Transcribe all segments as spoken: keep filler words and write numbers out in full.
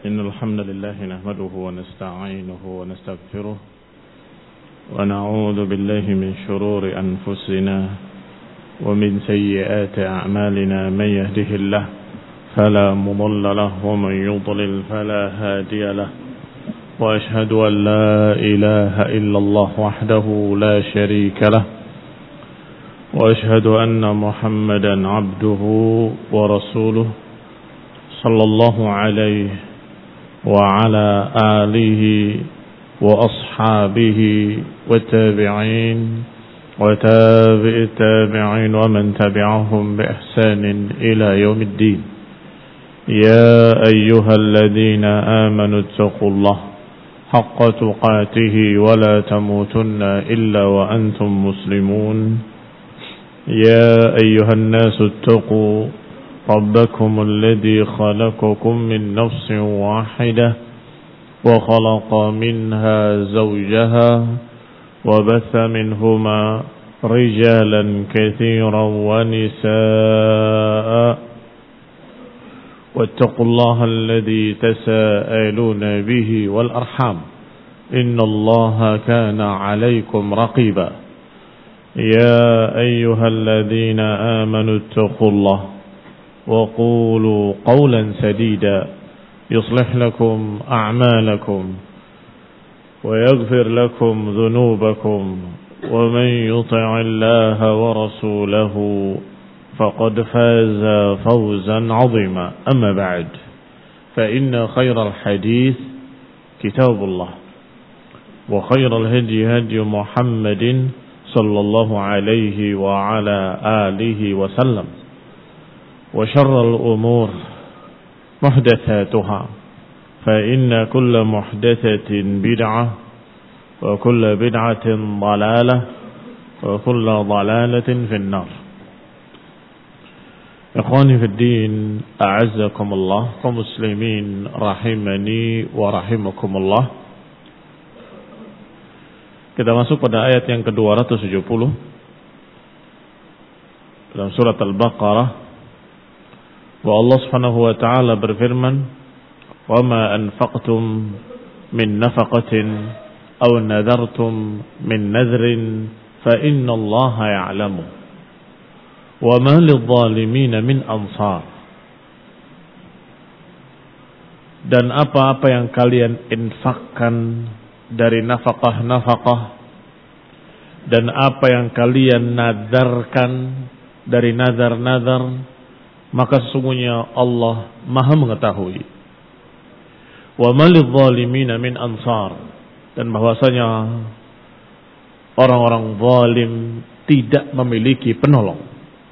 إن الحمد لله نحمده ونستعينه ونستغفره ونعوذ بالله من شرور أنفسنا ومن سيئات أعمالنا من يهده الله فلا مضل له ومن يضلل فلا هادي له وأشهد أن لا إله إلا الله وحده لا شريك له وأشهد أن محمدا عبده ورسوله صلى الله عليه وعلى آله وأصحابه والتابعين وتابع التابعين ومن تبعهم بإحسان إلى يوم الدين. يا أيها الذين آمنوا اتقوا الله حق تقاته ولا تموتن إلا وأنتم مسلمون. يا أيها الناس اتقوا ربكم الذي خلقكم من نفس واحدة وخلق منها زوجها وبث منهما رجالا كثيرا ونساء واتقوا الله الذي تساءلون به والأرحام إن الله كان عليكم رقيبا. يا أيها الذين آمنوا اتقوا الله وقولوا قولا سديدا يصلح لكم أعمالكم ويغفر لكم ذنوبكم ومن يطع الله ورسوله فقد فاز فوزا عظيما. أما بعد فإن خير الحديث كتاب الله وخير الهدي هدي محمد صلى الله عليه وعلى آله وسلم وشر الأمور محدثاتها فإن كل محدثة بدعة وكل بدعة ضلالة وكل ضلالة في النار. إخواني في الدين أعزكم الله ومسلمين رحمني ورحمكم الله. Kita masuk pada ayat yang ke dua ratus tujuh puluh dalam surat Al-Baqarah. Wa Allah Subhanahu wa taala berfirman, "Wa ma anfaqtum min nafaqatin aw nadartum min nadrin fa inna Allaha ya'lamu wa ma lidh-dhalimin min ansar." Dan apa-apa yang kalian infakkan dari nafkah-nafkah dan apa yang kalian nadarkan dari nazar-nazar, maka sesungguhnya Allah Maha mengetahui. Wa malidh dhalimin min ansar, dan bahwasanya orang-orang zalim tidak memiliki penolong.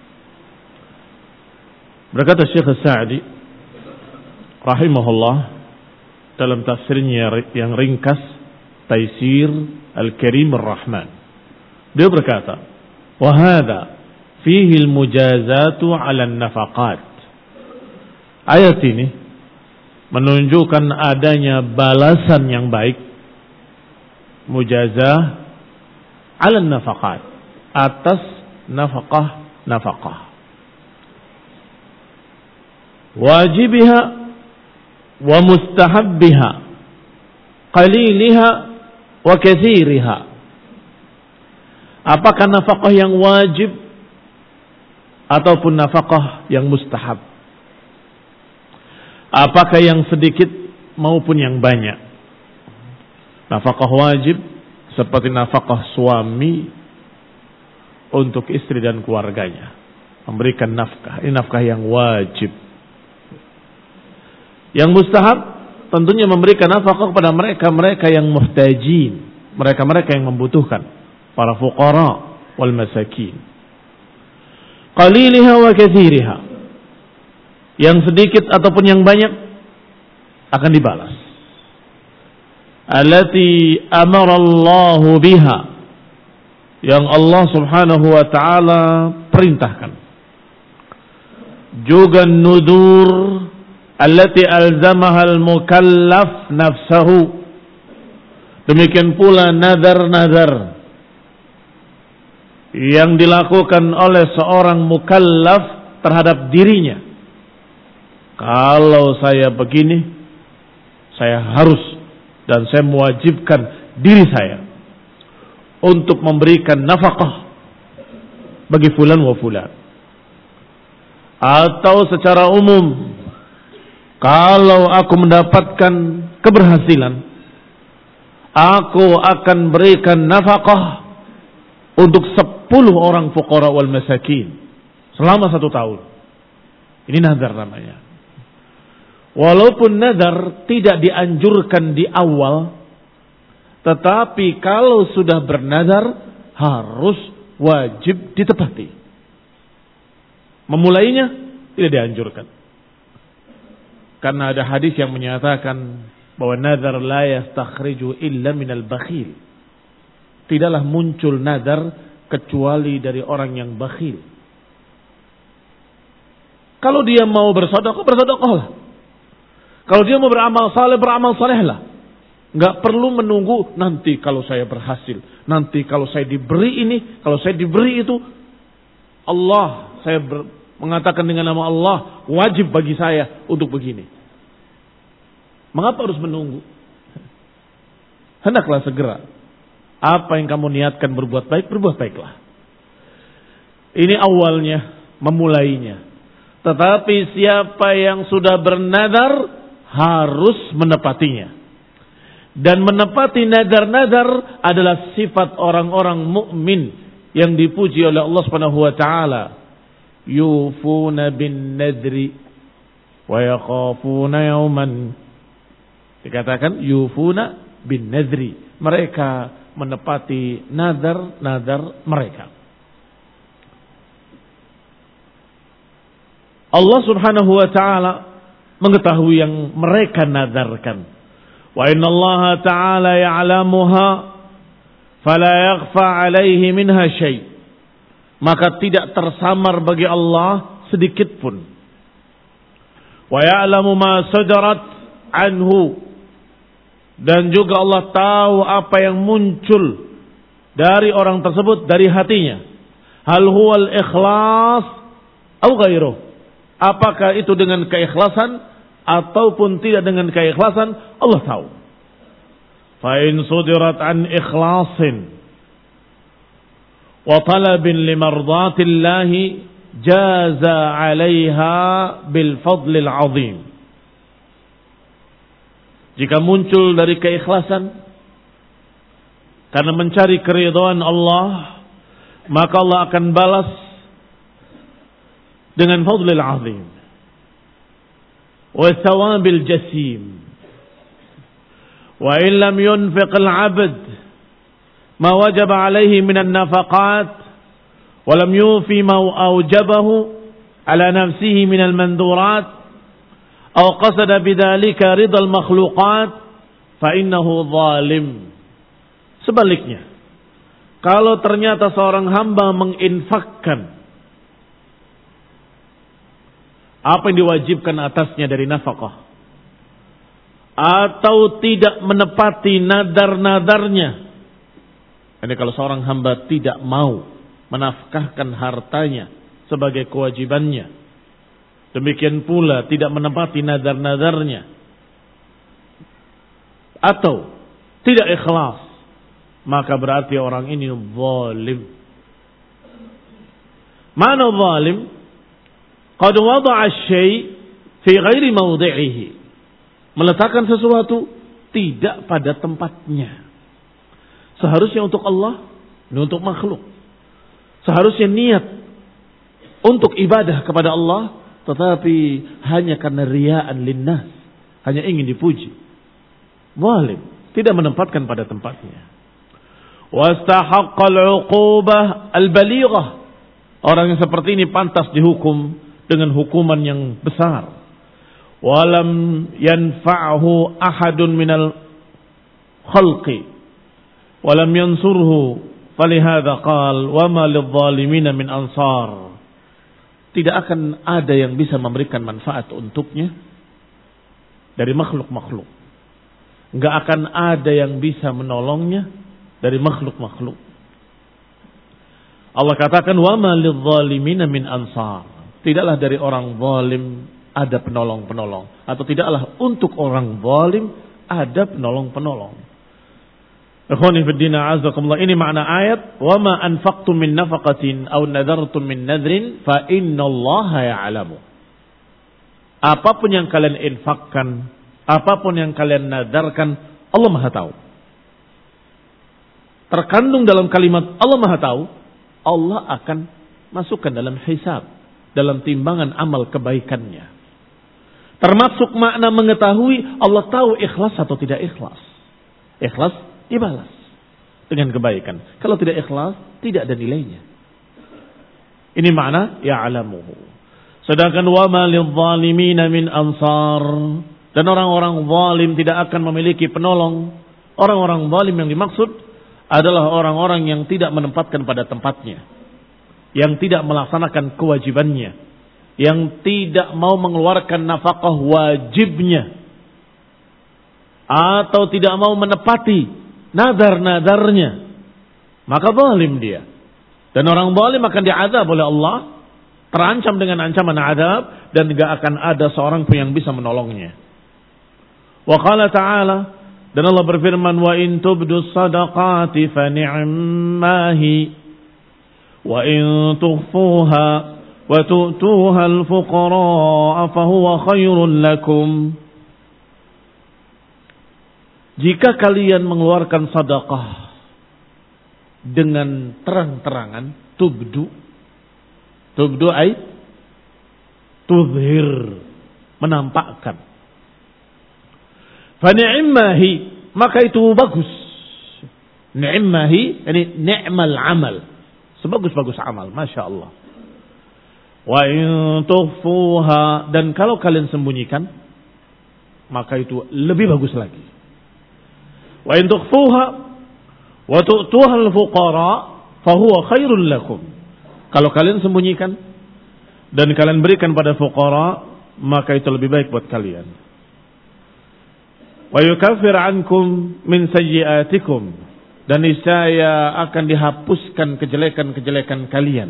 Berkata Syekh Sa'di rahimahullah dalam tafsirnya yang ringkas Taisir Al-Karim Ar-Rahman, dia berkata, wa hadha fihi al-mujazatu 'ala an-nafaqat. Ayat ini menunjukkan adanya balasan yang baik, mujazah 'ala an-nafaqat, atas nafkah-nafkah, wajibiha wa mustahabbiha, qaliliha wa katsiriha. Apakah nafkah yang wajib ataupun nafkah yang mustahab? Apakah yang sedikit maupun yang banyak? Nafkah wajib seperti nafkah suami untuk istri dan keluarganya, memberikan nafkah, ini nafkah yang wajib. Yang mustahab tentunya memberikan nafkah kepada mereka-mereka yang muhtajin, mereka-mereka yang membutuhkan, para fuqara wal masakin. Qaliliha wa katsiriha, yang sedikit ataupun yang banyak akan dibalas. Allati amara Allahu biha, yang Allah Subhanahu wa taala perintahkan. Juga nudur allati alzamaha al-mukallaf nafsahu, demikian pula nazar-nazar yang dilakukan oleh seorang mukallaf terhadap dirinya. Kalau saya begini, saya harus dan saya mewajibkan diri saya untuk memberikan nafkah bagi fulan wa fulan. Atau secara umum, kalau aku mendapatkan keberhasilan, aku akan berikan nafkah untuk sepuluh orang fuqara wal masakin selama satu tahun. Ini nazar namanya. Walaupun nazar tidak dianjurkan di awal, tetapi kalau sudah bernazar harus wajib ditepati. Memulainya tidak dianjurkan. Karena ada hadis yang menyatakan bahwa nazar la yastakhriju illa minal bakhil. Tidaklah muncul nazar kecuali dari orang yang bakhil. Kalau dia mau bersedekah, bersedekahlah. Kalau dia mau beramal saleh, beramal salehlah. Enggak perlu menunggu nanti kalau saya berhasil, nanti kalau saya diberi ini, kalau saya diberi itu. Allah, saya ber, mengatakan dengan nama Allah, wajib bagi saya untuk begini. Mengapa harus menunggu? Hendaklah segera. Apa yang kamu niatkan berbuat baik, berbuat baiklah. Ini awalnya, memulainya. Tetapi siapa yang sudah bernadar harus menepatinya. Dan menepati nadar-nadar adalah sifat orang-orang mukmin yang dipuji oleh Allah Subhanahu wa taala. Yufuna bin nadri wa yakhafuna yawman. Dikatakan yufuna bin nadri. Mereka menepati nadar-nadar mereka. Allah Subhanahu wa taala mengetahui yang mereka nadarkan. Wa inna Allah ta'ala ya'lamuha fala yakhfa 'alaihi minha syai'. Maka tidak tersamar bagi Allah sedikit pun. Wa ya'lamu ma sadarat anhu. Dan juga Allah tahu apa yang muncul dari orang tersebut, dari hatinya. Hal huwal ikhlas atau ghairuh. Apakah itu dengan keikhlasan ataupun tidak dengan keikhlasan, Allah tahu. Fa in sudirat an ikhlasin wa talabin limardhatillah jaza 'alaiha bil fadlil 'azim. Jika muncul dari keikhlasan karena mencari keridhaan Allah, maka Allah akan balas dengan fadlil 'azim wa thawabil jasim. Wa in lam yunfiq al-'abd ma wajaba 'alayhi min an-nafaqat wa lam yufi ma awjabahu 'ala nafsihi min al-mandurat aw qasada bidzalika ridha al-makhluqat fa innahu zalim. Sebaliknya, kalau ternyata seorang hamba menginfakkan apa yang diwajibkan atasnya dari nafkah, atau tidak menepati nadar-nadarnya. Ini kalau seorang hamba tidak mau menafkahkan hartanya sebagai kewajibannya, demikian pula tidak menepati nadar-nadarnya, atau tidak ikhlas, maka berarti orang ini zalim. Mana zalim? Qad wada'a asy-syai' fi ghairi mawdi'ihi. Meletakkan sesuatu tidak pada tempatnya. Seharusnya untuk Allah, ini untuk makhluk. Seharusnya niat untuk ibadah kepada Allah, tetapi hanya karena riya'an linnas, hanya ingin dipuji. Zalim, tidak menempatkan pada tempatnya. Wastahaqqa al-'uqubah al-balighah. Orang yang seperti ini pantas dihukum dengan hukuman yang besar. Walam yanfa'hu ahadun minal khalqi walam yansurhu falihadza qal wama lidh-dhalimin min ansar. Tidak akan ada yang bisa memberikan manfaat untuknya dari makhluk-makhluk. Enggak akan ada yang bisa menolongnya dari makhluk-makhluk. Allah katakan wama lidh-dhalimin min ansar. Tidaklah dari orang zalim ada penolong-penolong. Atau tidaklah untuk orang zalim ada penolong-penolong. Ikhwani fid din a'azakumullah, ini makna ayat wa ma anfaqtum min nafaqatin aw nadartum min nadrin fa innallaha ya'lamu. Apapun yang kalian infakkan, apapun yang kalian nadarkan, Allah Maha tahu. Terkandung dalam kalimat Allah Maha tahu, Allah akan masukkan dalam hisab, dalam timbangan amal kebaikannya. Termasuk makna mengetahui, Allah tahu ikhlas atau tidak ikhlas. Ikhlas dibalas dengan kebaikan. Kalau tidak ikhlas, tidak ada nilainya. Ini makna ya'lamuhu. Sedangkan wa ma lidh-dhalimin min ansar, dan orang-orang zalim tidak akan memiliki penolong. Orang-orang zalim yang dimaksud adalah orang-orang yang tidak menempatkan pada tempatnya, yang tidak melaksanakan kewajibannya, yang tidak mau mengeluarkan nafkah wajibnya, atau tidak mau menepati nadar-nadarnya, maka zalim dia. Dan orang zalim akan diazab oleh Allah, terancam dengan ancaman azab, dan tidak akan ada seorang pun yang bisa menolongnya. Wa qala ta'ala, dan Allah berfirman, wa in tubdu sadaqati fa ni'mahi wa in tukhfuha wa tu'tuha al-fuqara fa huwa khairul lakum. Jika kalian mengeluarkan sedekah dengan terang-terangan, tubdu, tubdu ay tuzhir, menampakkan. Fa ni'mahi, maka itu bagus. Ni'mahi, ini ni'mal amal, sebagus-bagus amal, masya Allah. Wa in tukhfuha, dan kalau kalian sembunyikan, maka itu lebih bagus lagi. Wa in tukhfuha wa tu'tuha al-fuqara fa huwa khairul lakum. Kalau kalian sembunyikan dan kalian berikan pada fuqara, maka itu lebih baik buat kalian. Wa yukaffir ankum min sayyi'atikum, dan niscaya akan dihapuskan kejelekan-kejelekan kalian.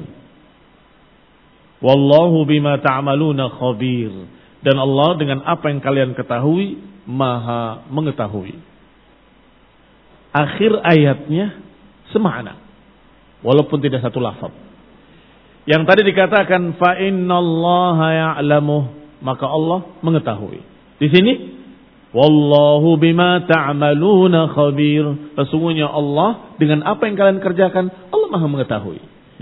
Wallahu bima ta'maluna khabir, dan Allah dengan apa yang kalian ketahui Maha mengetahui. Akhir ayatnya semakna, walaupun tidak satu lafaz. Yang tadi dikatakan fa innallaha ya'lamu, maka Allah mengetahui. Di sini wallahu bima ta'maluna khabir, sesungguhnya Allah dengan apa yang kalian kerjakan, Allah Maha mengetahui.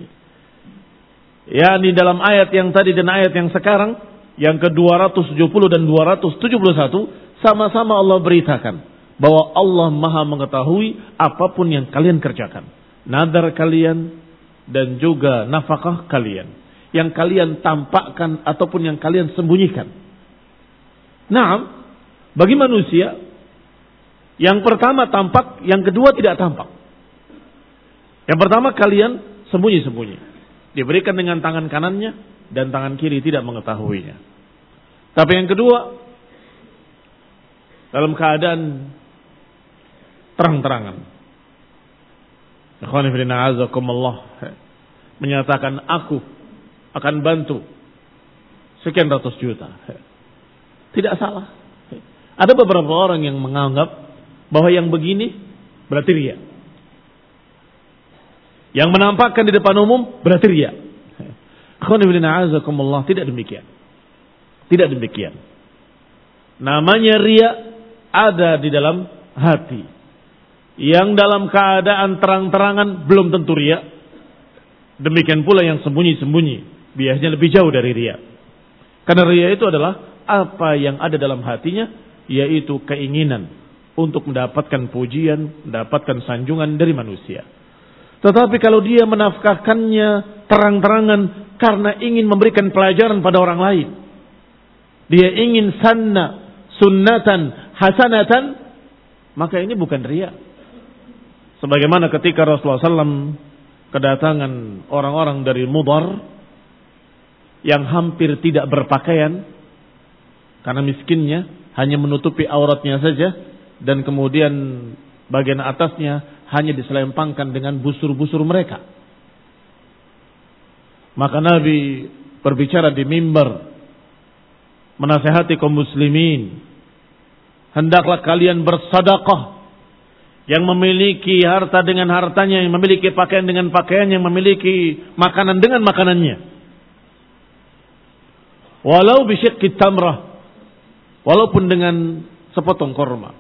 Ya, di dalam ayat yang tadi dan ayat yang sekarang, yang ke dua ratus tujuh puluh dan dua ratus tujuh puluh satu, sama-sama Allah beritakan bahwa Allah Maha mengetahui apapun yang kalian kerjakan, nadar kalian dan juga nafkah kalian, yang kalian tampakkan ataupun yang kalian sembunyikan. Nah, bagi manusia, yang pertama tampak, yang kedua tidak tampak. Yang pertama kalian sembunyi-sembunyi, diberikan dengan tangan kanannya dan tangan kiri tidak mengetahuinya. Tapi yang kedua, dalam keadaan terang-terangan, ikhwani fillah azakumullah, menyatakan aku akan bantu sekian ratus juta. Tidak salah. Ada beberapa orang yang menganggap bahwa yang begini berarti riya, yang menampakkan di depan umum berarti riya. Ikhwani fillah azakumullah, tidak demikian. Tidak demikian. Namanya riya ada di dalam hati. Yang dalam keadaan terang-terangan belum tentu riya. Demikian pula yang sembunyi-sembunyi, biasanya lebih jauh dari riya. Karena riya itu adalah apa yang ada dalam hatinya, yaitu keinginan untuk mendapatkan pujian, mendapatkan sanjungan dari manusia. Tetapi kalau dia menafkahkannya terang-terangan karena ingin memberikan pelajaran pada orang lain, dia ingin sanna, sunnatan, hasanatan, maka ini bukan riya. Sebagaimana ketika Rasulullah sallallahu alaihi wasallam kedatangan orang-orang dari Mudar yang hampir tidak berpakaian karena miskinnya, hanya menutupi auratnya saja, dan kemudian bagian atasnya hanya diselempangkan dengan busur-busur mereka. Maka Nabi berbicara di mimbar menasihati kaum muslimin, hendaklah kalian bersedekah. Yang memiliki harta dengan hartanya, yang memiliki pakaian dengan pakaiannya, yang memiliki makanan dengan makanannya. Walau bisyiqqit tamrah, walaupun dengan sepotong korma.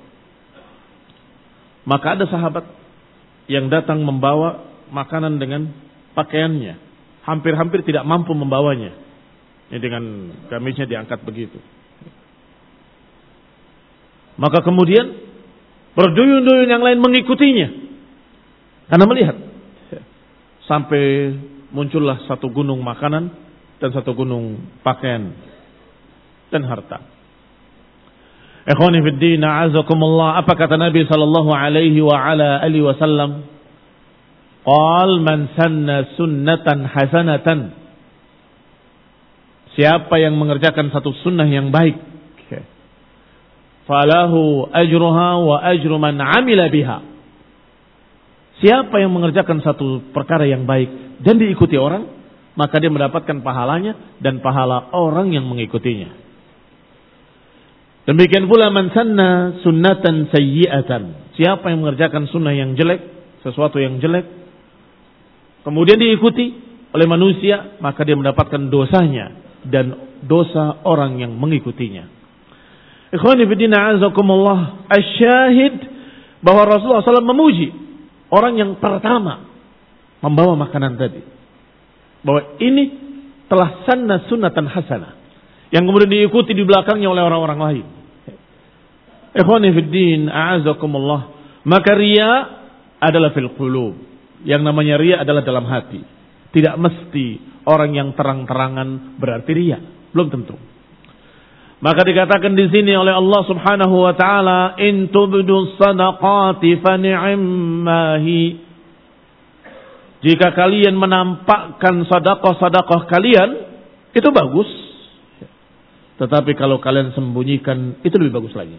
Maka ada sahabat yang datang membawa makanan dengan pakaiannya, hampir-hampir tidak mampu membawanya. Ini dengan gamisnya diangkat begitu. Maka kemudian berduyun-duyun yang lain mengikutinya karena melihat, sampai muncullah satu gunung makanan dan satu gunung pakaian dan harta. Ikhwani fid din, a'azakumullah. Apa kata Nabi sallallahu alaihi wa ala alihi wasallam? Qal man sanna sunnatan hasanatan. Siapa yang mengerjakan satu sunnah yang baik, falahu ajruha wa ajru man amila biha. Siapa yang mengerjakan satu perkara yang baik dan diikuti orang, maka dia mendapatkan pahalanya dan pahala orang yang mengikutinya. Demikian pula man sanna sunnatan sayyi'atan. Siapa yang mengerjakan sunnah yang jelek, sesuatu yang jelek, kemudian diikuti oleh manusia, maka dia mendapatkan dosanya dan dosa orang yang mengikutinya. Ikhwani fillah azakumullah, asyahid bahwa Rasulullah shallallahu alaihi wasallam memuji orang yang pertama membawa makanan tadi, bahwa ini telah sanna sunnatan hasanah, yang kemudian diikuti di belakangnya oleh orang-orang lain. Ikhwani fillah azakumullah, maka riya adalah fil qulub. Yang namanya riya adalah dalam hati. Tidak mesti orang yang terang-terangan berarti riya, belum tentu. Maka dikatakan di sini oleh Allah Subhanahu wa taala, in tubdu sadaqati fa ni'mahi. Jika kalian menampakkan sedekah-sedekah kalian, itu bagus. Tetapi kalau kalian sembunyikan, itu lebih bagus lagi.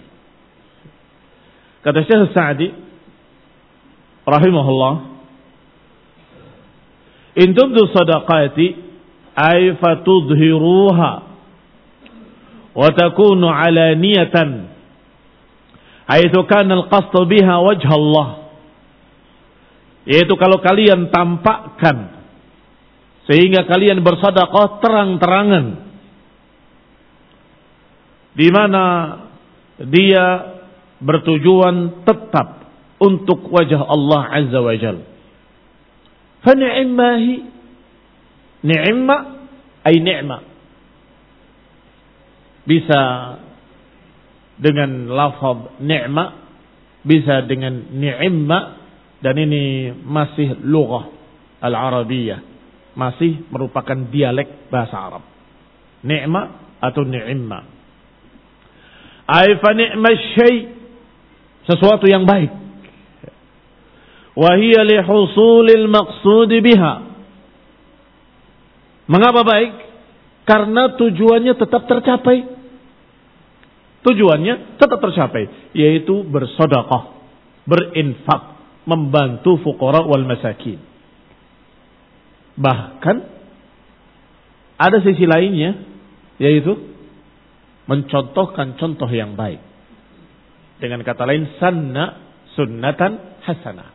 Kata Syekh Sa'di rahimahullah, in tubdu sadaqati ay fatudhiruha wa takunu alaniyatan haitsu kana al-qasd biha wajh Allah. Yaitu kalau kalian tampakkan sehingga kalian bersedekah terang-terangan, di mana dia bertujuan tetap untuk wajah Allah Azza wa Jalla. Fa ni'mahi, ni'ma ay ni'ma, bisa dengan lafaz ni'ma, bisa dengan ni'ma, dan ini masih lughah al-arabiyah, masih merupakan dialek bahasa Arab. Ni'ma atau ni'ma, ay fa ni'ma syai', sesuatu yang baik. Wa hiya li husulil maqsud biha. Mengapa baik? Karena tujuannya tetap tercapai. Tujuannya tetap tercapai, yaitu bersedekah, berinfak, membantu fuqara wal masakin. Bahkan ada sisi lainnya, yaitu mencontohkan contoh yang baik. Dengan kata lain, sanna sunnatan hasanah,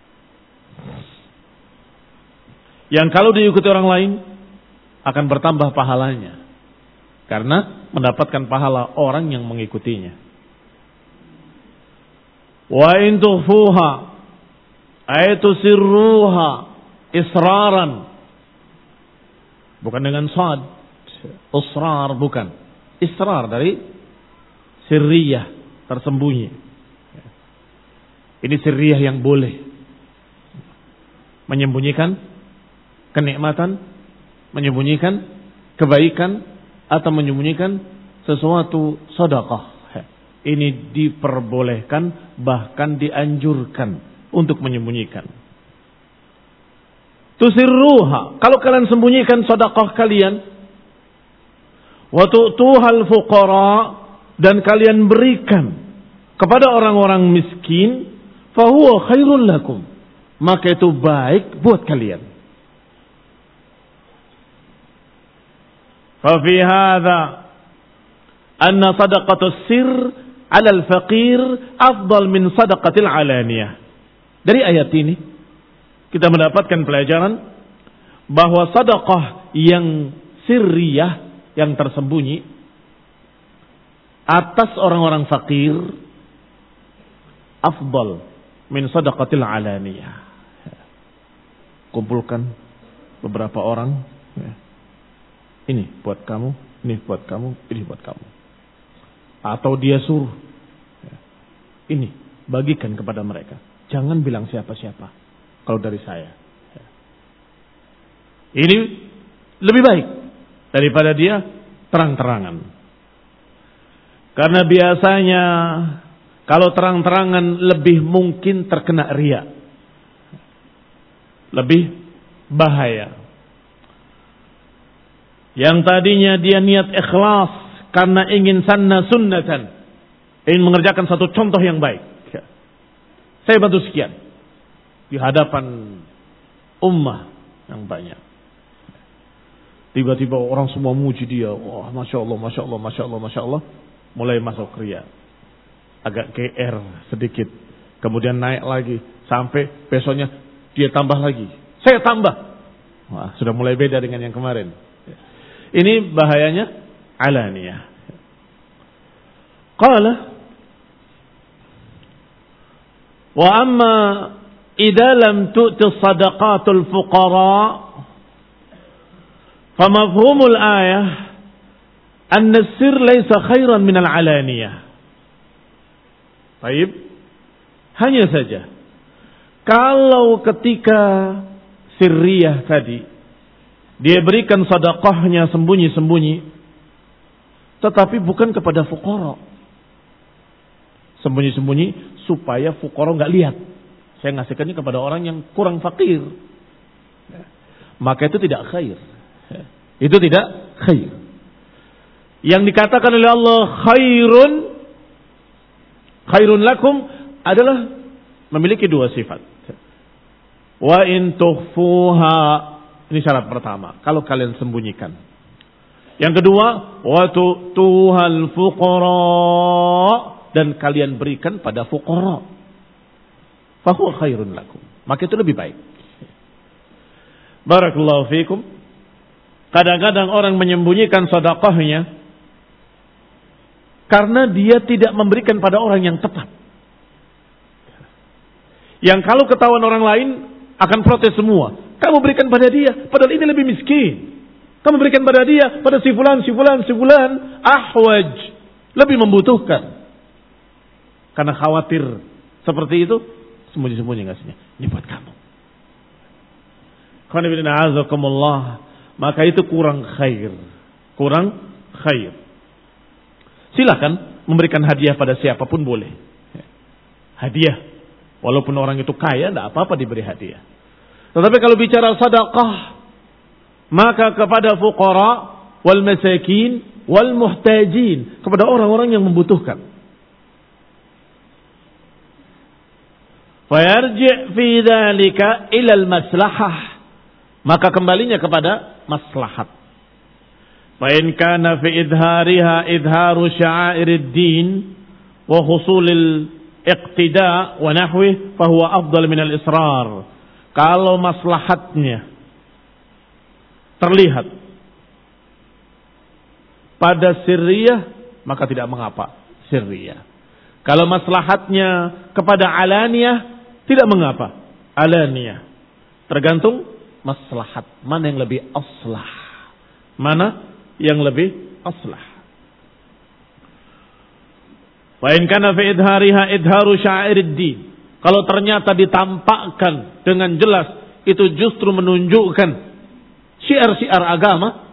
yang kalau diikuti orang lain akan bertambah pahalanya, karena mendapatkan pahala orang yang mengikutinya. Wa in tukhfuha ay tusirruha israran, bukan dengan sad, israr bukan, israr dari sirriyah, tersembunyi. Ini sirriyah yang boleh menyembunyikan kenikmatan, menyembunyikan kebaikan, atau menyembunyikan sesuatu sedekah. Ini diperbolehkan, bahkan dianjurkan untuk menyembunyikan. Tusirruha, kalau kalian sembunyikan sedekah kalian, wa tu'tuhal fuqara, dan kalian berikan kepada orang-orang miskin, fahuwa khairul lakum, maka itu baik buat kalian. Fa fi hadza anna sadaqatus sir 'ala al-faqir afdal min sadaqatil 'alaniyah. Dari ayat ini kita mendapatkan pelajaran bahwa sedekah yang sirriyah, yang tersembunyi atas orang-orang fakir afdal min sadaqatil 'alaniyah. Kumpulkan beberapa orang, ini buat kamu, ini buat kamu, ini buat kamu. Atau dia suruh, ini bagikan kepada mereka. Jangan bilang siapa-siapa kalau dari saya. Ini lebih baik daripada dia terang-terangan. Karena biasanya kalau terang-terangan lebih mungkin terkena riya. Lebih bahaya. Yang tadinya dia niat ikhlas karena ingin sanna sunnatan, ingin mengerjakan satu contoh yang baik. Saya bantu sekian di hadapan ummah yang banyak. Tiba-tiba orang semua muji dia. Wah, masya Allah, masya Allah, masya Allah, masya Allah. Mulai masuk riya, agak G R sedikit, kemudian naik lagi sampai besoknya dia tambah lagi. Saya tambah. Wah, sudah mulai beda dengan yang kemarin. Ini bahayanya alaniyah. Qala wa amma idza lam tu'ti sadaqatul fuqara fa mafhumul ayah anna as-sir laysa khairan min al-alaniyah. Baik. Hanya saja kalau ketika sirriyah tadi dia berikan sedekahnya sembunyi-sembunyi, tetapi bukan kepada fuqara. Sembunyi-sembunyi supaya fuqara enggak lihat. Saya ngasihkannya kepada orang yang kurang fakir. Maka itu tidak khair. Itu tidak khair. Yang dikatakan oleh Allah khairun khairun lakum adalah memiliki dua sifat. Wa in tukhfuha, ini syarat pertama, kalau kalian sembunyikan. Yang kedua, wa tu'tuhal fuqara, dan kalian berikan pada fuqara. Fa huwa khairun lakum, maka itu lebih baik. Barakallahu fikum. Kadang-kadang orang menyembunyikan sedekahnya karena dia tidak memberikan pada orang yang tepat. Yang kalau ketahuan orang lain akan protes semua. Kamu berikan pada dia, padahal ini lebih miskin. Kamu berikan pada dia, pada si fulan, si fulan, si fulan, ahwaj, lebih membutuhkan. Karena khawatir seperti itu, sembunyi-sembunyi ngasihnya. Ini buat kamu. Maka itu kurang khair. Kurang khair. Silakan memberikan hadiah pada siapapun boleh. Hadiah. Walaupun orang itu kaya, tidak apa-apa diberi hadiah. Tetapi kalau bicara sedekah, maka kepada fuqara wal masakin wal muhtajin, kepada orang-orang yang membutuhkan. Fayarji' fi dzalika ila al maslahah, maka kembalinya kepada maslahat. Fa in kana fi idhariha idharu sya'airid din wa husulil iqtida wa nahwi fa huwa afdal min al-israr. Kalau maslahatnya terlihat pada sirriyah, maka tidak mengapa sirriyah. Kalau maslahatnya kepada alaniyah, tidak mengapa alaniyah. Tergantung maslahat, mana yang lebih aslah, mana yang lebih aslah. Wa in kana fi idhariha idharu sya'airid din, kalau ternyata ditampakkan dengan jelas itu justru menunjukkan syiar-syiar agama,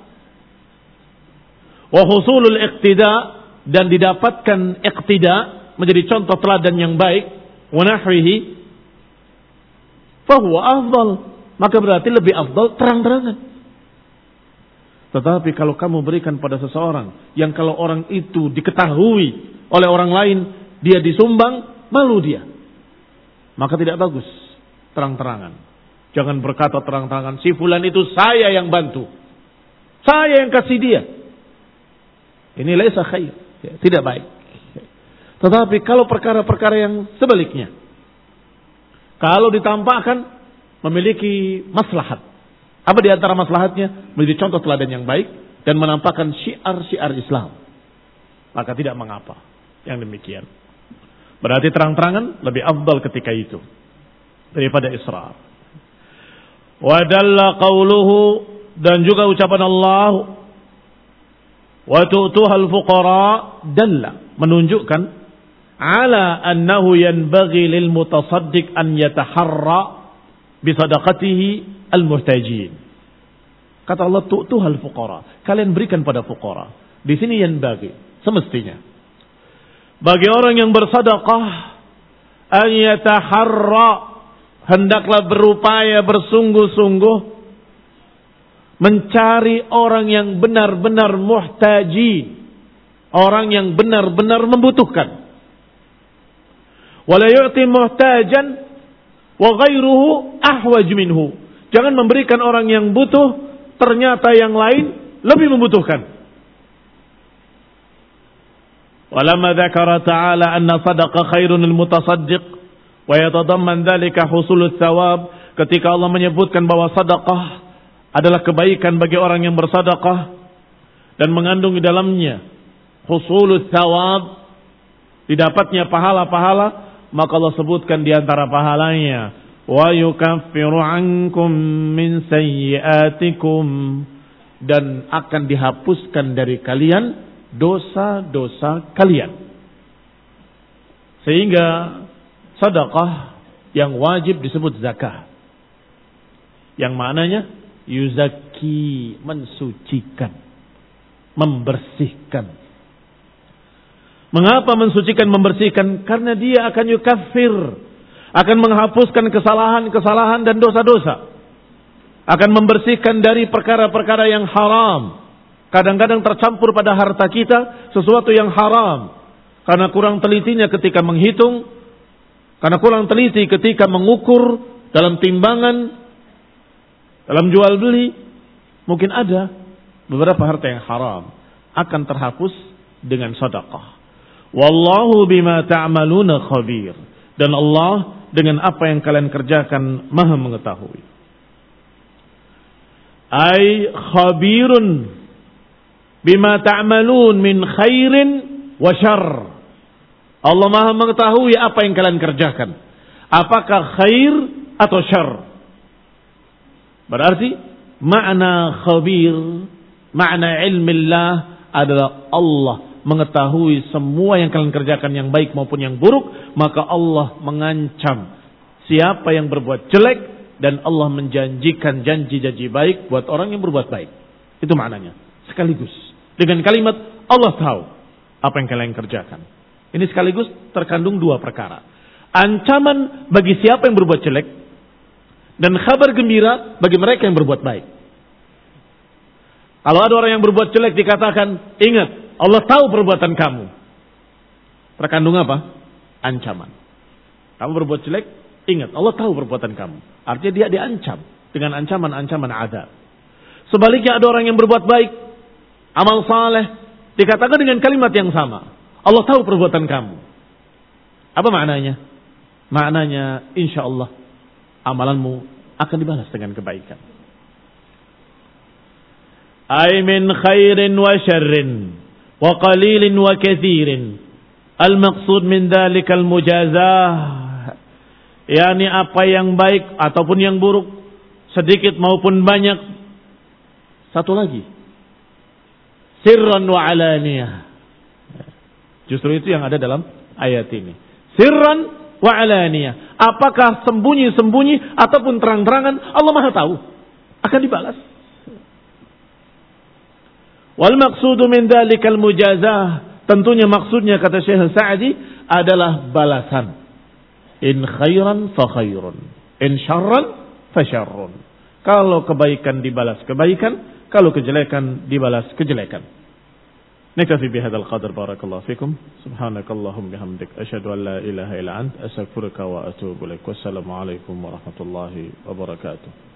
wa husulul iqtida, dan didapatkan iqtida, menjadi contoh teladan yang baik, wa nahwihi, fa huwa afdal, maka berarti lebih afdal terang-terangan. Tetapi kalau kamu berikan pada seseorang yang kalau orang itu diketahui oleh orang lain, dia disumbang, malu dia, maka tidak bagus terang-terangan. Jangan berkata terang-terangan, si fulan itu saya yang bantu, saya yang kasih dia. Ini laisa khair. Ya, tidak baik. Tetapi kalau perkara-perkara yang sebaliknya, kalau ditampakkan memiliki maslahat, apa di antara maslahatnya? Menjadi contoh teladan yang baik dan menampakkan syiar-syiar Islam, maka tidak mengapa yang demikian. Berarti terang-terangan lebih afdal ketika itu daripada israr. Wa dalla qawluhu, dan juga ucapan Allah, wa tu'tuhal fuqara, dalla, menunjukkan ala annahu yanbaghi lil mutasaddiq an yataharra bi sadaqatihi al muhtajin. Kata Allah, tu'tuhal fuqara, kalian berikan pada fuqara. Di sini yanbaghi, semestinya bagi orang yang bersedekah, an yataharra, hendaklah berupaya bersungguh-sungguh mencari orang yang benar-benar muhtaji, orang yang benar-benar membutuhkan. Wala yu'ti muhtajan wa ghairuhu ahwaj minhu. Jangan memberikan orang yang butuh, ternyata yang lain lebih membutuhkan. Walamma dzakara ta'ala anna sadaqa khairun lil mutasaddiq wa yatadamman dzalika husulul thawab, ketika Allah menyebutkan bahwa sedekah adalah kebaikan bagi orang yang bersedekah dan mengandung di dalamnya husulul thawab, didapatnya pahala-pahala, maka Allah sebutkan di antara pahalanya wa yukaffiru ankum min sayyi'atikum, dan akan dihapuskan dari kalian dosa-dosa kalian. Sehingga sedekah yang wajib disebut zakah, yang maknanya yuzaki, mensucikan, membersihkan. Mengapa mensucikan, membersihkan? Karena dia akan yukaffir, akan menghapuskan kesalahan-kesalahan dan dosa-dosa, akan membersihkan dari perkara-perkara yang haram. Kadang-kadang tercampur pada harta kita sesuatu yang haram, karena kurang telitinya ketika menghitung, karena kurang teliti ketika mengukur dalam timbangan, dalam jual beli. Mungkin ada beberapa harta yang haram, akan terhapus dengan sedekah. Wallahu bima ta'maluna khabir, dan Allah dengan apa yang kalian kerjakan maha mengetahui. Ai khabirun bima ta'malun min khairin wa syarr. Allah maha mengetahui apa yang kalian kerjakan, apakah khair atau syarr. Berarti makna khabir, makna ilmillah adalah Allah mengetahui semua yang kalian kerjakan, yang baik maupun yang buruk. Maka Allah mengancam siapa yang berbuat jelek, dan Allah menjanjikan janji-janji baik buat orang yang berbuat baik. Itu maknanya sekaligus dengan kalimat Allah tahu apa yang kalian kerjakan. Ini sekaligus terkandung dua perkara. Ancaman bagi siapa yang berbuat jelek, dan kabar gembira bagi mereka yang berbuat baik. Kalau ada orang yang berbuat jelek, dikatakan, ingat, Allah tahu perbuatan kamu. Terkandung apa? Ancaman. Kamu berbuat jelek, ingat, Allah tahu perbuatan kamu. Artinya dia diancam dengan ancaman-ancaman azab. Sebaliknya ada orang yang berbuat baik, amal saleh, dikatakan dengan kalimat yang sama, Allah tahu perbuatan kamu. Apa maknanya? Maknanya insya Allah amalanmu akan dibalas dengan kebaikan. Ay min khairin wa syarrin wa qalilin wa kathirin. Al-maqsud min dhalikal mujazah, yakni apa yang baik ataupun yang buruk, sedikit maupun banyak. Satu lagi, sirran wa alaniyah. Justru itu yang ada dalam ayat ini. Sirran wa alaniyah. Apakah sembunyi-sembunyi ataupun terang-terangan, Allah Maha tahu. Akan dibalas. Wal maqsudu min dzalikal mujazah. Tentunya maksudnya, kata Syekh Sa'di, adalah balasan. In khairan fa khairun, in syarran fa syarrun. Kalau kebaikan dibalas kebaikan, kalau kejelekan dibalas kejelekan. Nakfi bihadzal qadar, barakallahu fikum. Subhanakallahumma bihamdik, asyhadu an la ilaha illa anta, astaghfiruka wa atubu ilaik. Wassalamu alaikum warahmatullahi wabarakatuh.